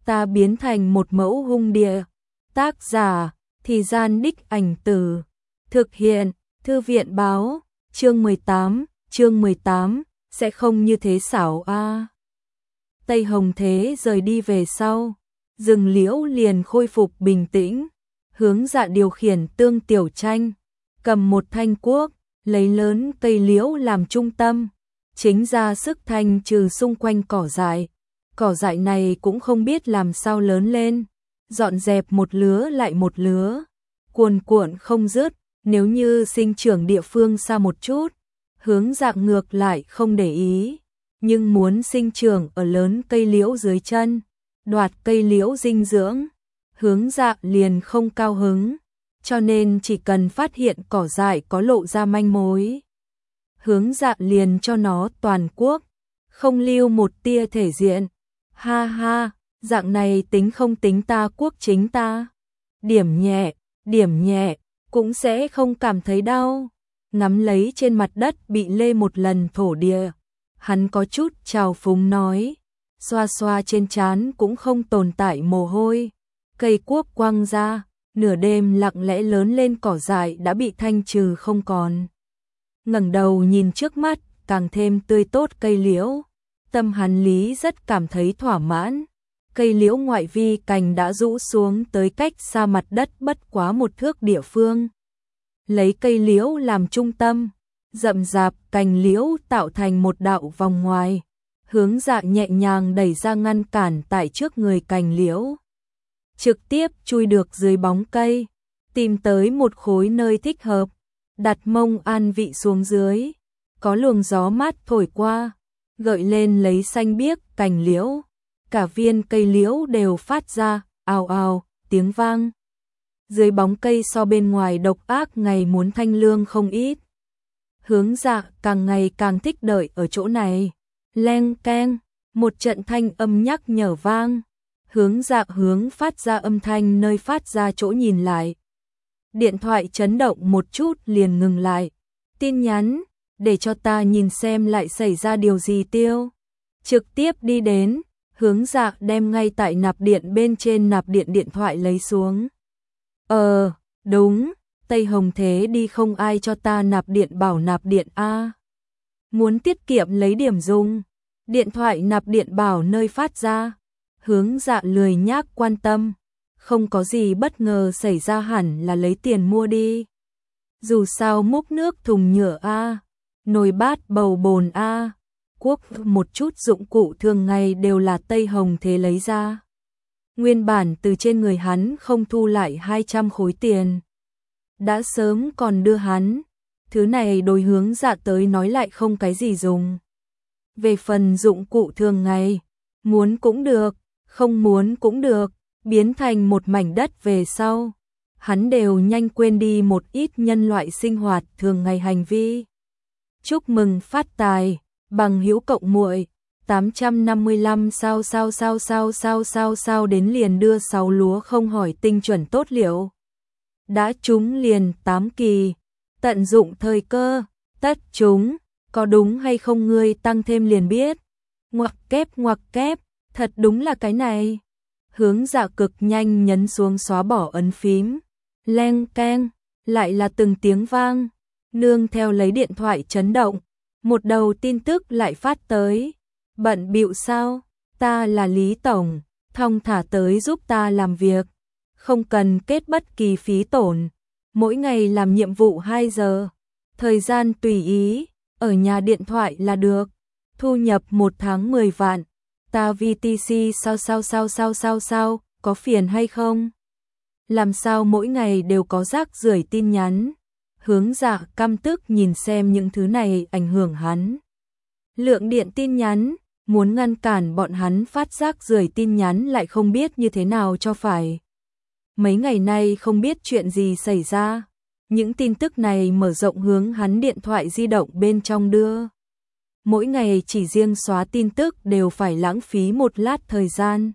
ta biến thành một mẫu hung địa. Tác giả, Thì Gian Đích Ảnh Từ. Thực hiện, Thư viện báo, chương 18, sẽ không như thế xảo a. Tây Hồng Thế rời đi về sau, rừng liễu liền khôi phục bình tĩnh, Hướng Dạ điều khiển Tương Tiểu Tranh, cầm một thanh cuốc, lấy lớn cây liễu làm trung tâm, chính ra sức thanh trừ xung quanh cỏ dại. Cỏ dại này cũng không biết làm sao lớn lên, dọn dẹp một lứa lại một lứa, cuồn cuộn không dứt. Nếu như sinh trưởng địa phương xa một chút, Hướng Dạ ngược lại không để ý, nhưng muốn sinh trưởng ở lớn cây liễu dưới chân, đoạt cây liễu dinh dưỡng, Hướng Dạ liền không cao hứng, cho nên chỉ cần phát hiện cỏ dại có lộ ra manh mối, Hướng Dạ liền cho nó toàn quốc, không lưu một tia thể diện. Ha ha, dạng này tính không tính ta quốc chính ta? Điểm nhẹ, cũng sẽ không cảm thấy đau. Ngắm lấy trên mặt đất bị lê một lần thổ địa, hắn có chút trào phúng nói, xoa xoa trên trán cũng không tồn tại mồ hôi. Cây cuốc quăng ra, nửa đêm lặng lẽ lớn lên cỏ dại đã bị thanh trừ không còn. Ngẩng đầu nhìn trước mắt, càng thêm tươi tốt cây liễu, tâm hắn lý rất cảm thấy thỏa mãn. Cây liễu ngoại vi cành đã rũ xuống tới cách xa mặt đất bất quá một thước địa phương. Lấy cây liễu làm trung tâm, rậm rạp cành liễu tạo thành một đạo vòng ngoài. Hướng Dạ nhẹ nhàng đẩy ra ngăn cản tại trước người cành liễu, trực tiếp chui được dưới bóng cây, tìm tới một khối nơi thích hợp, đặt mông an vị xuống dưới. Có luồng gió mát thổi qua, gợi lên lấy xanh biếc cành liễu, cả viên cây liễu đều phát ra ào ào tiếng vang. Dưới bóng cây so bên ngoài độc ác ngày muốn thanh lương không ít. Hướng Dạ càng ngày càng thích đợi ở chỗ này. Leng keng, một trận thanh âm nhắc nhở vang. Hướng Dạ hướng phát ra âm thanh nơi phát ra chỗ nhìn lại. Điện thoại chấn động một chút liền ngừng lại. Tin nhắn, để cho ta nhìn xem lại xảy ra điều gì tiêu. Trực tiếp đi đến, Hướng Dạ đem ngay tại nạp điện bên trên nạp điện điện thoại lấy xuống. Đúng, Tây Hồng Thế đi không ai cho ta nạp điện bảo nạp điện a. Muốn tiết kiệm lấy điểm dùng, điện thoại nạp điện bảo nơi phát ra. Hướng Dạ lười nhác quan tâm, không có gì bất ngờ xảy ra hẳn là lấy tiền mua đi. Dù sao múc nước thùng nhựa a, nồi bát bầu bồn a, cuốc một chút dụng cụ thường ngày đều là Tây Hồng Thế lấy ra. Nguyên bản từ trên người hắn không thu lại 200 khối tiền, đã sớm còn đưa hắn, thứ này đối Hướng Dạ tới nói lại không cái gì dùng. Về phần dụng cụ thường ngày, muốn cũng được, không muốn cũng được, biến thành một mảnh đất về sau, hắn đều nhanh quên đi một ít nhân loại sinh hoạt thường ngày hành vi. Chúc mừng phát tài, bằng hữu cộng muội 855 sao đến liền đưa 6 lúa không hỏi tinh chuẩn tốt liệu. Đã trúng liền 8 kỳ, tận dụng thời cơ, tất trúng, có đúng hay không ngươi tăng thêm liền biết. Ngoặc kép, thật đúng là cái này. Hướng Dạ cực nhanh nhấn xuống xóa bỏ ấn phím. Leng keng, lại là từng tiếng vang, nương theo lấy điện thoại chấn động, một đầu tin tức lại phát tới. Bận bịu sao? Ta là Lý Tổng, thong thả tới giúp ta làm việc, không cần kết bất kỳ phí tổn, mỗi ngày làm nhiệm vụ 2 giờ, thời gian tùy ý, ở nhà điện thoại là được, thu nhập 1 tháng 10 vạn, ta VTC sao, có phiền hay không? Làm sao mỗi ngày đều có rác rưởi tin nhắn? Hướng Dạ căm tức nhìn xem những thứ này ảnh hưởng hắn. Lượng điện tin nhắn, muốn ngăn cản bọn hắn phát rác rưởi tin nhắn lại không biết như thế nào cho phải. Mấy ngày nay không biết chuyện gì xảy ra, những tin tức này mở rộng hướng hắn điện thoại di động bên trong đưa. Mỗi ngày chỉ riêng xóa tin tức đều phải lãng phí một lát thời gian.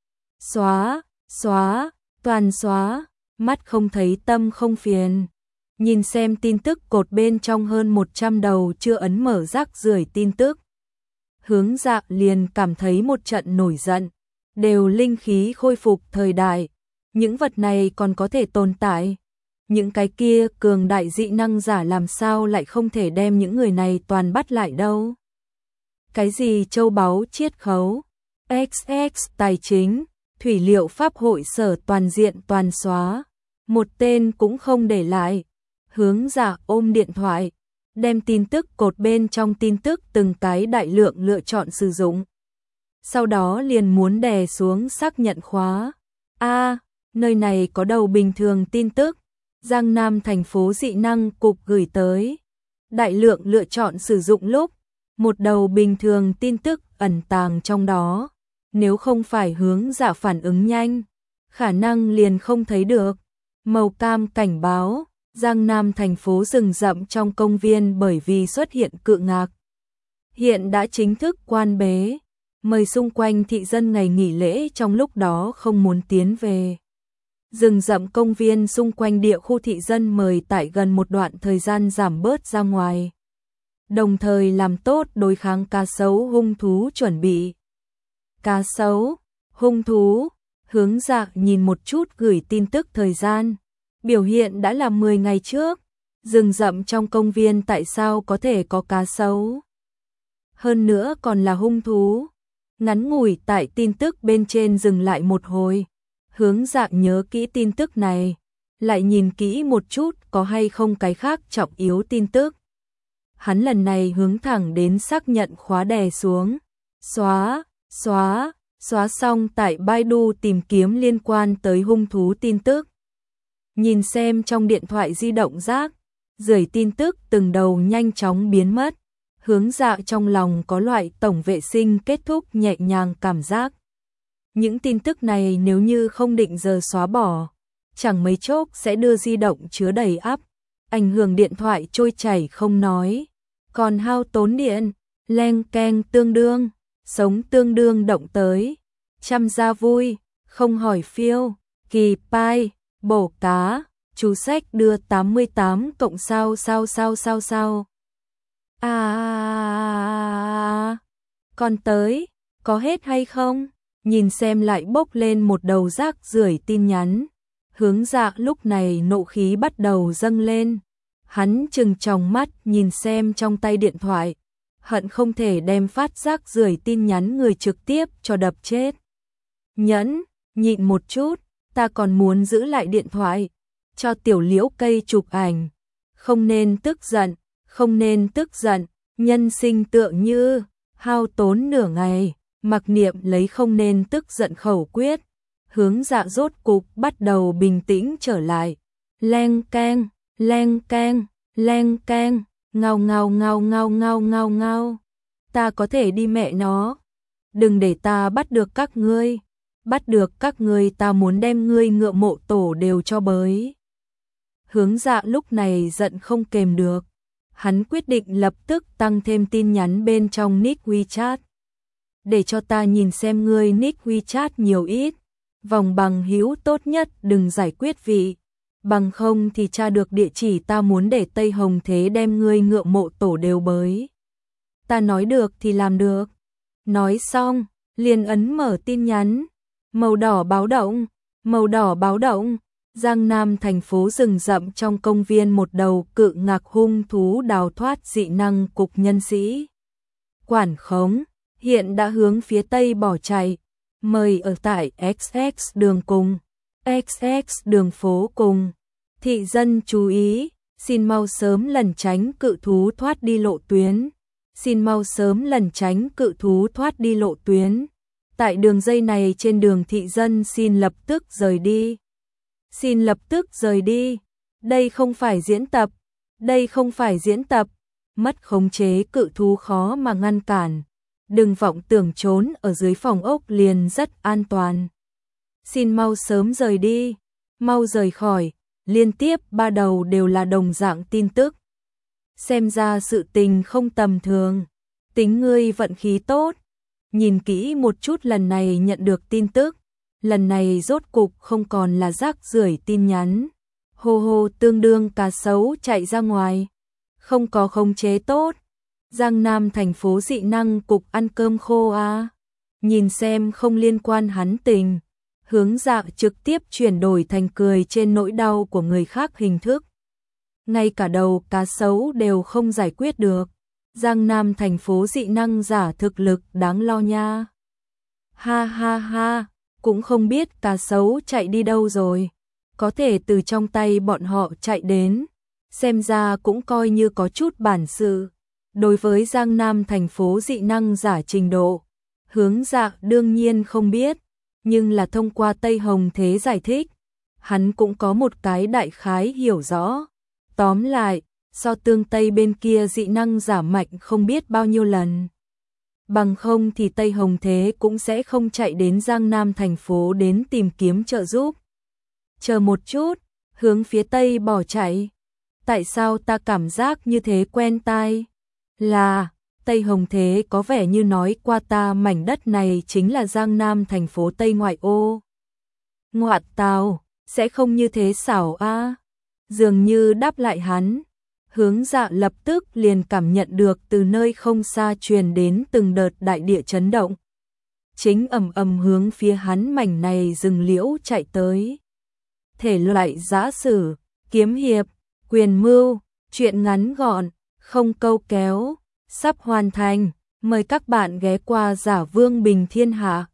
Xóa, toàn xóa, mắt không thấy tâm không phiền. Nhìn xem tin tức cột bên trong hơn 100 đầu chưa ấn mở rác rưởi tin tức. Hướng Dạ liền cảm thấy một trận nổi giận. đều linh khí khôi phục thời đại, những vật này còn có thể tồn tại. Những cái kia cường đại dị năng giả làm sao lại không thể đem những người này toàn bắt lại đâu. Cái gì châu báu chiết khấu, XX tài chính, thủy liệu pháp hội sở toàn diện toàn xóa, một tên cũng không để lại. Hướng Dạ ôm điện thoại, đem tin tức cột bên trong tin tức từng cái đại lượng lựa chọn sử dụng. Sau đó liền muốn đè xuống xác nhận khóa. Nơi này có đầu bình thường tin tức, Giang Nam thành phố dị năng cục gửi tới. Đại lượng lựa chọn sử dụng lúc, một đầu bình thường tin tức ẩn tàng trong đó. Nếu không phải Hướng Dạ phản ứng nhanh, khả năng liền không thấy được. Màu cam cảnh báo, Giang Nam thành phố rừng rậm trong công viên bởi vì xuất hiện cự ngạc. Hiện đã chính thức quan bế, mời xung quanh thị dân ngày nghỉ lễ trong lúc đó không muốn tiến về. Rừng rậm công viên xung quanh địa khu thị dân mời tại gần một đoạn thời gian giảm bớt ra ngoài. Đồng thời làm tốt đối kháng cá sấu hung thú chuẩn bị. Cá sấu, hung thú, Hướng Dạ nhìn một chút gửi tin tức thời gian. Biểu hiện đã là 10 ngày trước. Rừng rậm trong công viên tại sao có thể có cá sấu? Hơn nữa còn là hung thú. Ngắn ngủi tại tin tức bên trên dừng lại một hồi. Hướng Dạ nhớ kỹ tin tức này. Lại nhìn kỹ một chút có hay không cái khác trọng yếu tin tức. Hắn lần này hướng thẳng đến xác nhận khóa đè xuống. Xóa xong tại Baidu tìm kiếm liên quan tới hung thú tin tức. Nhìn xem trong điện thoại di động rác, rưởi tin tức từng đầu nhanh chóng biến mất. Hướng Dạ trong lòng có loại tổng vệ sinh kết thúc nhẹ nhàng cảm giác. Những tin tức này nếu như không định giờ xóa bỏ, chẳng mấy chốc sẽ đưa di động chứa đầy ắp, ảnh hưởng điện thoại trôi chảy không nói, còn hao tốn điện, leng keng tương đương, sống tương đương động tới, chăm ra vui, không hỏi phiêu, kỳ pai, bổ cá, chú sách đưa 88 cộng sao. Còn tới, có hết hay không? Nhìn xem lại bốc lên một đầu rác rưởi tin nhắn. Hướng Dạ lúc này nộ khí bắt đầu dâng lên. Hắn trừng tròng mắt nhìn xem trong tay điện thoại. Hận không thể đem phát rác rưởi tin nhắn người trực tiếp cho đập chết. Nhịn một chút, ta còn muốn giữ lại điện thoại. Cho tiểu liễu cây chụp ảnh. Không nên tức giận, nhân sinh tựa như hao tốn nửa ngày. Mặc Niệm lấy không nên tức giận khẩu quyết, Hướng Dạ rốt cục bắt đầu bình tĩnh trở lại. Leng keng, ngao. Ta có thể đi mẹ nó. Đừng để ta bắt được các ngươi. Bắt được các ngươi ta muốn đem ngươi ngựa mộ tổ đều cho bới. Hướng Dạ lúc này giận không kềm được. Hắn quyết định lập tức tăng thêm tin nhắn bên trong nick WeChat. Để cho ta nhìn xem ngươi nick WeChat nhiều ít. Vòng bằng hữu tốt nhất đừng giải quyết vị. Bằng không thì tra được địa chỉ ta muốn để Tây Hồng Thế đem ngươi ngựa mộ tổ đều bới. Ta nói được thì làm được. Nói xong, liền ấn mở tin nhắn. Màu đỏ báo động. Giang Nam thành phố rừng rậm trong công viên một đầu cự ngạc hung thú đào thoát dị năng cục nhân sĩ. Quản khống, hiện đã hướng phía tây bỏ chạy. Mời ở tại XX đường cùng, XX đường phố cùng. Thị dân chú ý, xin mau sớm lẩn tránh cự thú thoát đi lộ tuyến. Tại đường dây này trên đường thị dân xin lập tức rời đi. Đây không phải diễn tập. Mất khống chế cự thú khó mà ngăn cản. Đừng vọng tưởng trốn ở dưới phòng ốc liền rất an toàn. Xin mau sớm rời đi, mau rời khỏi. Liên tiếp 3 đầu đều là đồng dạng tin tức. Xem ra sự tình không tầm thường. Tính ngươi vận khí tốt. Nhìn kỹ một chút lần này nhận được tin tức. Lần này rốt cục không còn là rác rưởi tin nhắn. Hô tương đương cá sấu chạy ra ngoài. Không có khống chế tốt. Giang Nam thành phố dị năng cục ăn cơm khô à. nhìn xem không liên quan hắn tình, Hướng Dạ trực tiếp chuyển đổi thành cười trên nỗi đau của người khác hình thức. Ngay cả đầu cá sấu đều không giải quyết được. Giang Nam thành phố dị năng giả thực lực đáng lo nha. Ha ha ha, cũng không biết cá sấu chạy đi đâu rồi. Có thể từ trong tay bọn họ chạy đến. Xem ra cũng coi như có chút bản sự. Đối với Giang Nam thành phố dị năng giả trình độ, Hướng Dạ đương nhiên không biết. Nhưng là thông qua Tây Hồng Thế giải thích, hắn cũng có một cái đại khái hiểu rõ. Tóm lại, so tương Tây bên kia dị năng giả mạnh không biết bao nhiêu lần. Bằng không thì Tây Hồng Thế cũng sẽ không chạy đến Giang Nam thành phố đến tìm kiếm trợ giúp. Chờ một chút, hướng phía Tây bỏ chạy. Tại sao ta cảm giác như thế quen tai? Là, Tây Hồng Thế có vẻ như nói qua ta mảnh đất này chính là Giang Nam thành phố Tây ngoại ô. Ngoạt tào, sẽ không như thế xảo a. Dường như đáp lại hắn, Hướng Dạ lập tức liền cảm nhận được từ nơi không xa truyền đến từng đợt đại địa chấn động. Chính ầm ầm hướng phía hắn mảnh này rừng liễu chạy tới. Thể loại giã sử, kiếm hiệp, quyền mưu, truyện ngắn gọn, không câu kéo, sắp hoàn thành. Mời các bạn ghé qua Giả Vương Bình Thiên Hạ.